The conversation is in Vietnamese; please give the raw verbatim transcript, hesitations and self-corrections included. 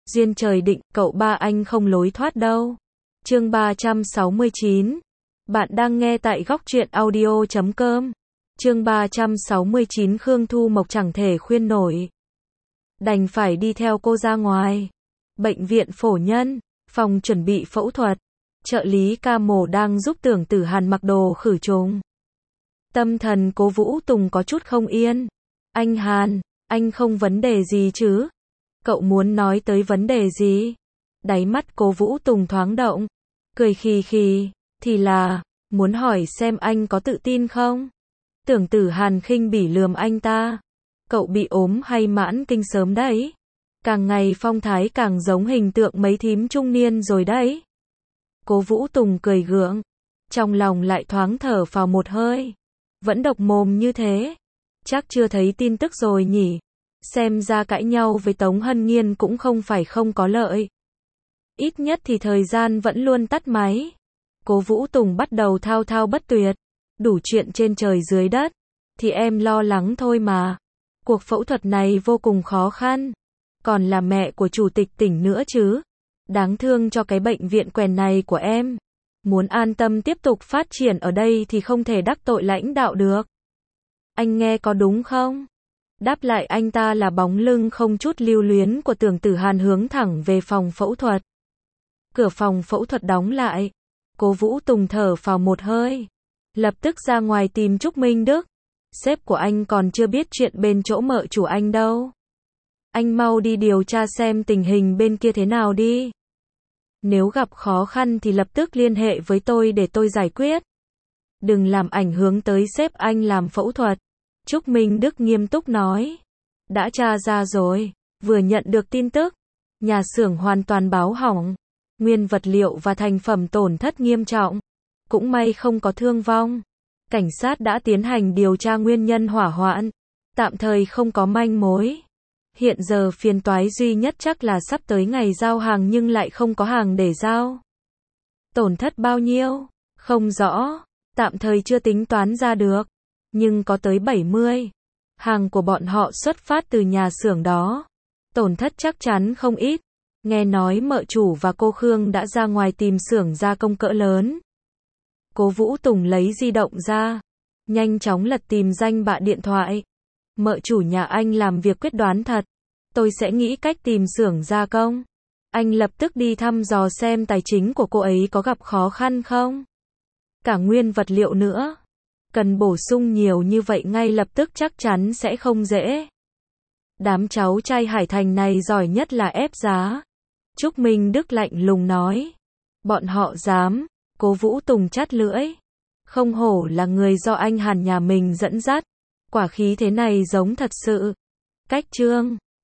Duyên trời định, cậu ba anh không lối thoát đâu. Chương ba trăm sáu mươi chín. Bạn đang nghe tại góc truyện audio chấm com. Chương ba trăm sáu mươi chín. Khương Thu Mộc chẳng thể khuyên nổi, đành phải đi theo cô ra ngoài. Bệnh viện Phổ Nhân, phòng chuẩn bị phẫu thuật. Trợ lý ca mổ đang giúp Tưởng Tử Hàn mặc đồ khử trùng. Tâm thần Cố Vũ Tùng có chút không yên. Anh Hàn, anh không vấn đề gì chứ? Cậu muốn nói tới vấn đề gì? Đáy mắt Cố Vũ Tùng thoáng động, cười khì khì, thì là, muốn hỏi xem anh có tự tin không? Tưởng Tử Hàn khinh bỉ lườm anh ta. Cậu bị ốm hay mãn kinh sớm đấy? Càng ngày phong thái càng giống hình tượng mấy thím trung niên rồi đấy. Cố Vũ Tùng cười gượng, trong lòng lại thoáng thở phào một hơi. Vẫn độc mồm như thế, chắc chưa thấy tin tức rồi nhỉ? Xem ra cãi nhau với Tống Hân Nghiên cũng không phải không có lợi. Ít nhất thì thời gian vẫn luôn tắt máy. Cố Vũ Tùng bắt đầu thao thao bất tuyệt. Đủ chuyện trên trời dưới đất, thì em lo lắng thôi mà. Cuộc phẫu thuật này vô cùng khó khăn. Còn là mẹ của chủ tịch tỉnh nữa chứ. Đáng thương cho cái bệnh viện quèn này của em. Muốn an tâm tiếp tục phát triển ở đây thì không thể đắc tội lãnh đạo được. Anh nghe có đúng không? Đáp lại anh ta là bóng lưng không chút lưu luyến của Tưởng Tử Hàn hướng thẳng về phòng phẫu thuật. Cửa phòng phẫu thuật đóng lại. Cố Vũ Tùng thở phào một hơi. Lập tức ra ngoài tìm Trúc Minh Đức. Sếp của anh còn chưa biết chuyện bên chỗ mợ chủ anh đâu. Anh mau đi điều tra xem tình hình bên kia thế nào đi. Nếu gặp khó khăn thì lập tức liên hệ với tôi để tôi giải quyết. Đừng làm ảnh hưởng tới sếp anh làm phẫu thuật. Trúc Minh Đức nghiêm túc nói. Đã tra ra rồi, vừa nhận được tin tức. Nhà xưởng hoàn toàn báo hỏng. Nguyên vật liệu và thành phẩm tổn thất nghiêm trọng. Cũng may không có thương vong. Cảnh sát đã tiến hành điều tra nguyên nhân hỏa hoạn. Tạm thời không có manh mối. Hiện giờ phiền toái duy nhất chắc là sắp tới ngày giao hàng nhưng lại không có hàng để giao. Tổn thất bao nhiêu? Không rõ. Tạm thời chưa tính toán ra được. Nhưng có tới bảy mươi. Hàng của bọn họ xuất phát từ nhà xưởng đó. Tổn thất chắc chắn không ít. Nghe nói mợ chủ và cô Khương đã ra ngoài tìm xưởng gia công cỡ lớn. Cố Vũ Tùng lấy di động ra. Nhanh chóng lật tìm danh bạ điện thoại. Mợ chủ nhà anh làm việc quyết đoán thật. Tôi sẽ nghĩ cách tìm xưởng gia công. Anh lập tức đi thăm dò xem tài chính của cô ấy có gặp khó khăn không. Cả nguyên vật liệu nữa. Cần bổ sung nhiều như vậy ngay lập tức chắc chắn sẽ không dễ. Đám cháu trai Hải Thành này giỏi nhất là ép giá. Trúc Minh Đức lạnh lùng nói. Bọn họ dám. Cố Vũ Tùng chát lưỡi. Không hổ là người do anh Hàn nhà mình dẫn dắt. Quả khí thế này giống thật sự. Cách chương.